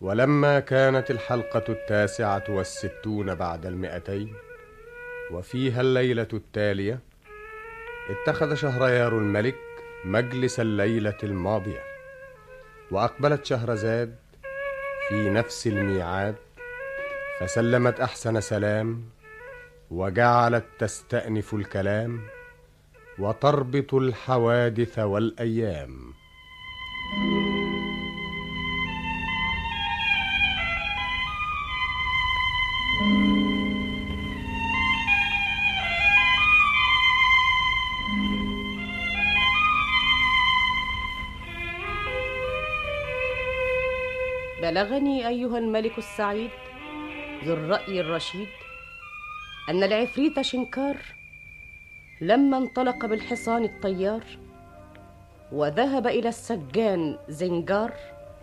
ولما كانت الحلقة 69 بعد 200 وفيها الليلة التالية، اتخذ شهريار الملك مجلس الليلة الماضية، وأقبلت شهرزاد في نفس الميعاد، فسلمت أحسن سلام، وجعلت تستأنف الكلام وتربط الحوادث والأيام. بلغني أيها الملك السعيد ذو الرأي الرشيد أن العفريت شنكار لما انطلق بالحصان الطيار وذهب إلى السجان زنجار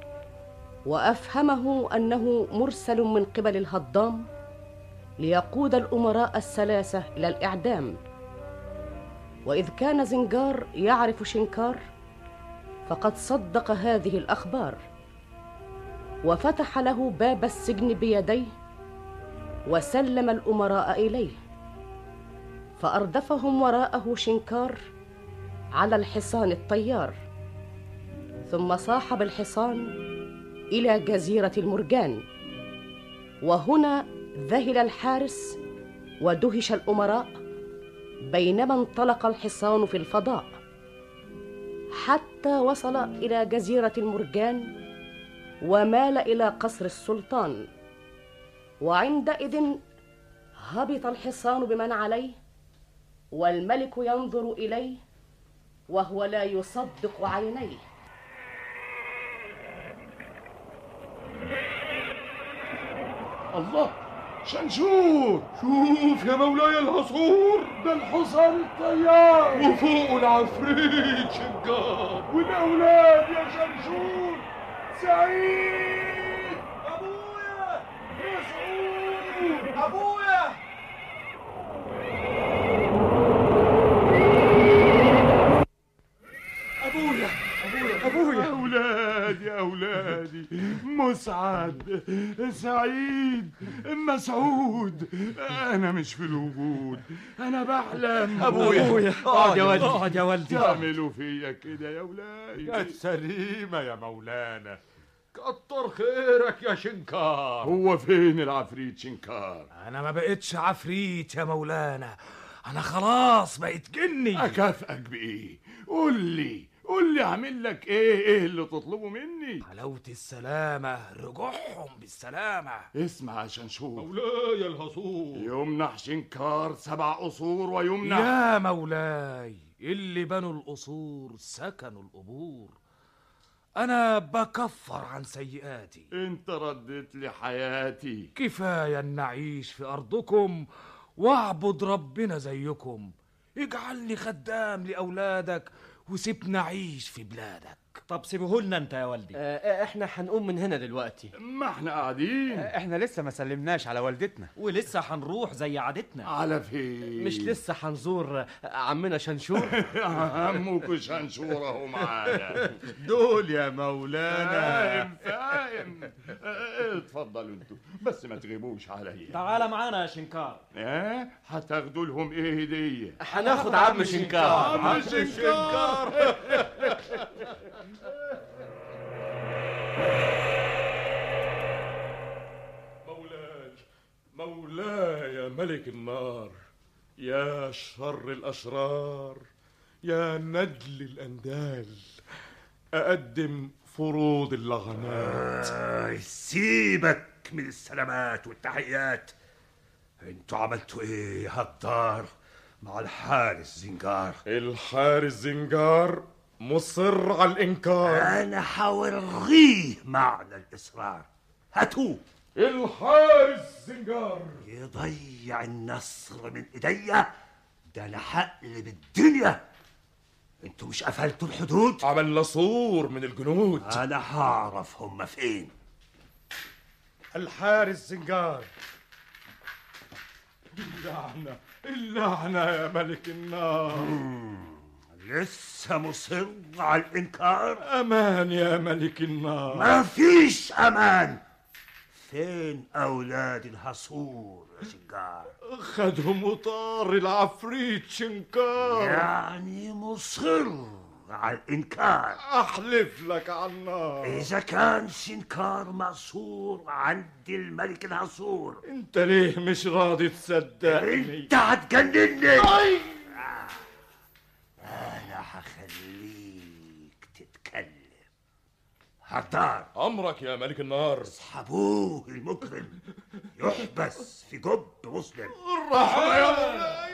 وأفهمه أنه مرسل من قبل الهضام ليقود الأمراء الثلاثة إلى الإعدام. وإذ كان زنجار يعرف شنكار فقد صدق هذه الأخبار، وفتح له باب السجن بيديه وسلم الأمراء إليه، فأردفهم وراءه شنكار على الحصان الطيار، ثم صاح بالحصان إلى جزيرة المرجان. وهنا ذهل الحارس ودهش الأمراء بينما انطلق الحصان في الفضاء، حتى وصل إلى جزيرة المرجان ومال إلى قصر السلطان. وعندئذ هبط الحصان بمن عليه، والملك ينظر إليه وهو لا يصدق عينيه. الله، شنشور! شوف يا مولاي العصور، ده الحصان الطيار وفوق العفريت شنكار والأولاد يا شنشور. سعيد! أبويا! مسعود! أبويا! أبويا! أبويا! أولادي أولادي، مسعد، سعيد، مسعود، أنا مش في الوجود، أنا بحلم. أبويا اقعد يا ولدي، اقعد يا ولدي. تعملوا فيا كده يا ولادي؟ كانت سليمة يا مولانا، كتر خيرك يا شنكار. هو فين العفريت شنكار؟ انا ما بقتش عفريت يا مولانا، انا خلاص بقيت جني. أكافئك بإيه؟ قول لي أعمل لك إيه اللي تطلبه مني؟ حلاوة السلامة، رجوعهم بالسلامة. اسمع يا شنشور، مولاي الهصور، يمنح شنكار 7 قصور ويمنح. يا مولاي، اللي بنوا القصور سكنوا القبور، أنا بكفر عن سيئاتي. انت رديت لي حياتي. كفاية أن أعيش في أرضكم وأعبد ربنا زيكم، اجعلني خدام لأولادك وسيبني أعيش في بلادك. طب سيبهولنا انت يا والدي. احنا هنقوم من هنا دلوقتي. ما احنا قاعدين. احنا لسه ما سلمناش على والدتنا، ولسه هنروح زي عادتنا. على فين؟ مش لسه هنزور عمنا شنشور؟ عمك شنشور اهو معانا. دول يا مولانا. فاهم. اتفضلوا انتوا، بس ما تغيبوش عليا. تعال معانا يا شنكار. هتاخدوا لهم ايه هديه؟ هناخد عم شنكار. عم شنكار. مولاي يا ملك النار، يا شر الأشرار، يا ندل الأندال، أقدم فروض اللغنات. سيبك من السلامات والتحيات. انتوا عملتوا ايه يا هالدار مع الحارس زنجار؟ الحارس زنجار مصر على الإنكار. انا حورغيه معنى الإصرار. هاتوه. الحارس زنجار يضيع النصر من ايديا، ده انا هقلب الدنيا. انتوا مش قفلتوا الحدود؟ عملنا صور من الجنود. انا هعرف هم فين. الحارس زنجار. اللعنة يا ملك النار. لسه مصر على الإنكار؟ أمان يا ملك النار. ما فيش أمان. فين أولاد الحصور يا شنكار؟ خدهم وطار العفريت شنكار. يعني مصر على الإنكار؟ أحلف لك على النار. إذا كان شنكار مأسور عند الملك الحصور، انت ليه مش راضي تصدقني؟ انت هتجنني. انا هخليك تتكلم. هدار، أمرك يا ملك النار. اسحبوه المجرم، يحبس في جب مسلم. الرحمة يا مولاي.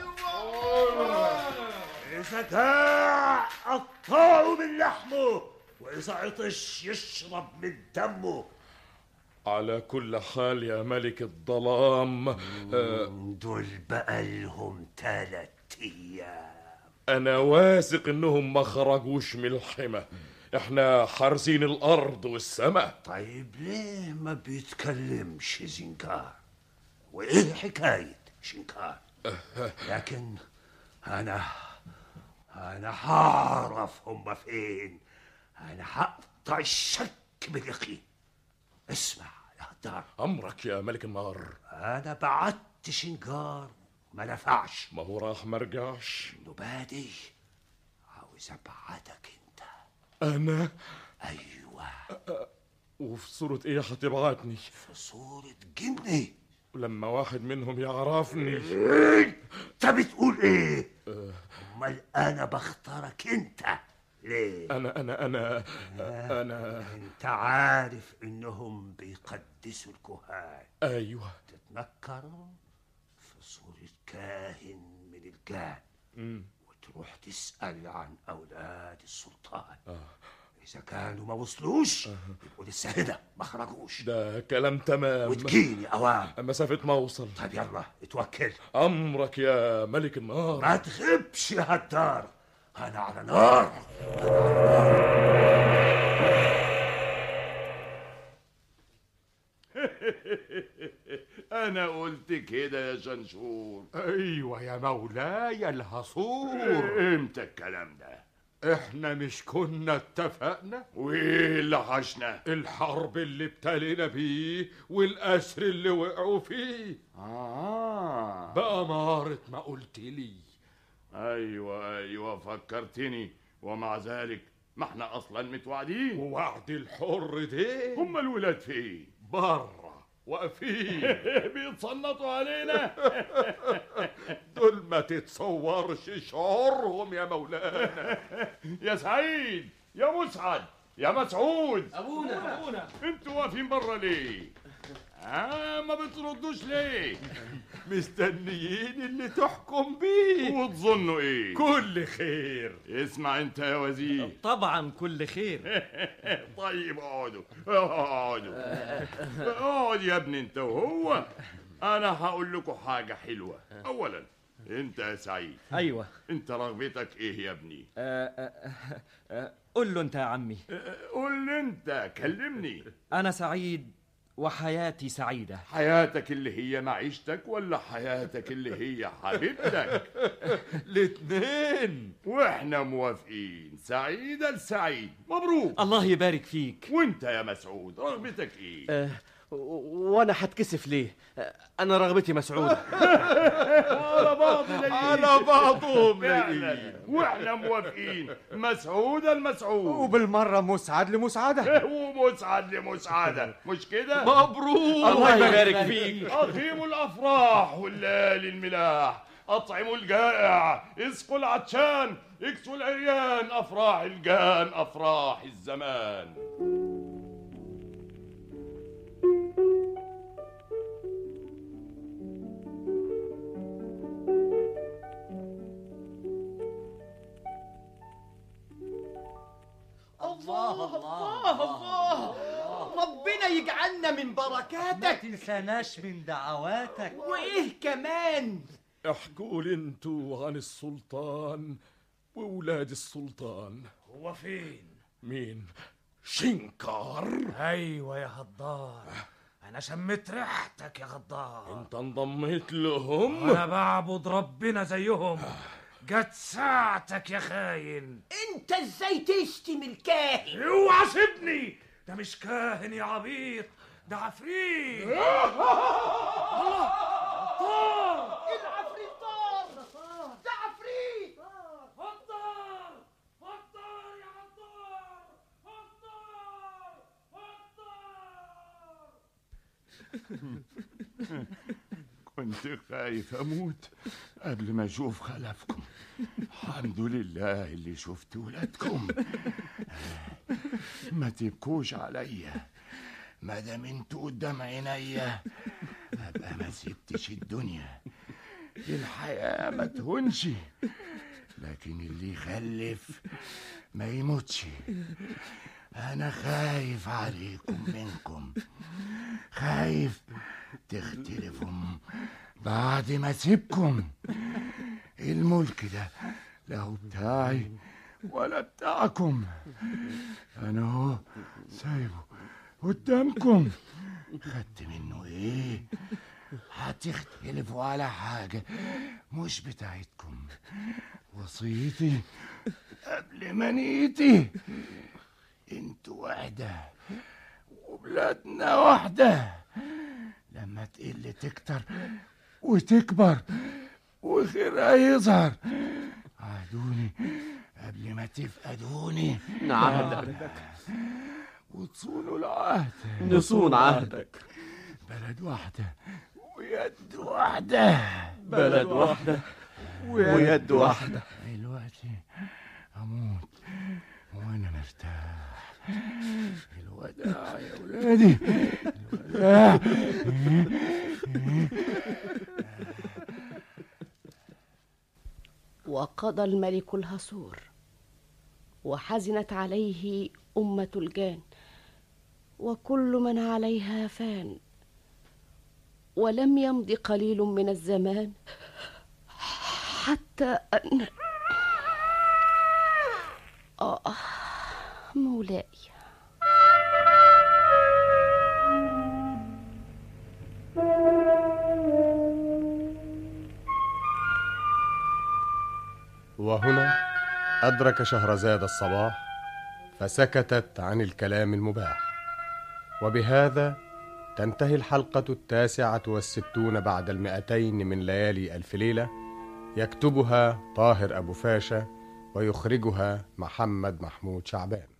إذا جاع قطعوا من لحمه، وإذا عطش يشرب من دمه. على كل حال يا ملك الظلام، دول بقى لهم 3 أيام. أنا واثق إنهم ما خرجوش من الحمى. إحنا حارسين الأرض والسماء. طيب ليه ما بيتكلمش زنكار؟ وإيه حكاية شنكار؟ لكن أنا هعرف هم فين. أنا هقطع الشك باليقين. اسمع يا هدار، أمرك يا ملك النار. أنا بعت شنكار ما نفعش. ما هو راح ما رجعش. نبادي عاوز أبعتك أنت. أنا؟ أيوة. وفي صورة إيه هتبعتني؟ في صورة جني. ولما واحد منهم يعرفني. أنت بتقول إيه؟ أمال أنا بختارك أنت ليه؟ أنا أنت عارف إنهم بيقدسوا الكهان. أيوة. تتنكر في صورة كاهن من الجان، وتروح تسأل عن أولاد السلطان. إذا كانوا ما وصلوش يبقوا لسه هنا ما خرجوش. ده كلام تمام. وتجيني أوام مسافة ما أوصل. طيب يلا اتوكل. أمرك يا ملك النار. ما تغيبش يا هدار، أنا على نار. أنا قلت كده يا شنشور. ايوه يا مولاي الحصور. إمتى الكلام ده؟ احنا مش كنا اتفقنا؟ وإيه اللي حشنا؟ الحرب اللي ابتلينا بيه والأسر اللي وقعوا فيه. بأمارة ما قلت لي. أيوة فكرتني. ومع ذلك ما احنا أصلا متوعدين. ووعد الحر ده هم الولاد فين؟ بره واقفين بيتصنطوا علينا. دول ما تتصورش شعورهم يا مولانا. يا سعيد، يا مسعد، يا مسعود، أبونا انتوا واقفين بره ليه؟ ما بتردوش ليه؟ مستنيين اللي تحكم بيه. وتظنوا ايه؟ كل خير. اسمع انت يا وزير. طبعا كل خير. طيب اقعد يا ابني انت وهو. انا هقول لكم حاجة حلوة. اولا انت يا سعيد. ايوه. انت رغبتك ايه يا ابني؟ قول له انت يا عمي. قول لي انت، كلمني. انا سعيد وحياتي سعيدة. حياتك اللي هي معيشتك ولا حياتك اللي هي حبيبتك؟ الاتنين. واحنا موافقين. سعيدة لسعيد. مبروك. الله يبارك فيك. وانت يا مسعود رغبتك ايه؟ وانا هتكسف ليه؟ انا رغبتي مسعود. على بعضهم واحنا موافقين. مسعود المسعود. وبالمرة مسعد لمسعدة. ومسعد لمسعدة. مش كده؟ مبروك. الله يبارك فيك. أقيموا الأفراح والليالي الملاح. أطعموا الجائع، اسقوا العطشان، اكسوا العريان. أفراح الجان أفراح الزمان. الله ربنا يجعلنا من بركاتك. ما تنساناش من دعواتك. وايه كمان؟ احكوا لي انتوا عن السلطان وولاد السلطان. هو فين؟ مين؟ شنكار. ايوه يا غدار، انا شميت ريحتك يا غدار. انت انضميت لهم؟ انا بعبد ربنا زيهم. جت ساعتك يا خاين. انت ازاي تشتم الكاهن؟ اوعى سيبني، ده مش كاهن يا عبيط، ده عفريت. الله، طار. العفريت طار. ده عفريت. هطار هطار يا هطار، هطار هطار. كنت خايف اموت قبل ما اشوف خلفكم. الحمد لله اللي شفت ولادكم. ما تبكوش عليا، ما دام انتوا قدام عينيا ابقى ما سبتش الدنيا. الحياة ما تهونش، لكن اللي يخلف ما يموتش. انا خايف عليكم منكم، خايف تختلفوا بعد ما اسيبكم. الملك ده لا بتاعي ولا بتاعكم، انا هو سايبه قدامكم. خدت منه ايه؟ هتختلفوا على حاجة مش بتاعتكم. وصيتي قبل ما نيتي، انتوا وحدة وبلادنا وحدة. لما تقل تكتر وتكبر وخيرها يظهر. عهدوني قبل ما تفقدوني. نعهدك وتصونوا العهد. نصون عهدك. بلد واحدة ويد واحدة. بلد واحدة ويد واحدة. دلوقتي أموت وأنا مرتاح. الوداع يا ولادي، الوداع. وقضى الملك الهسور، وحزنت عليه أمة الجان، وكل من عليها فان. ولم يمض قليل من الزمان حتى أن مولاي. وهنا أدرك شهرزاد الصباح، فسكتت عن الكلام المباح. وبهذا تنتهي الحلقة 69 بعد 200 من ليالي ألف ليلة. يكتبها طاهر أبو فاشا، ويخرجها محمد محمود شعبان.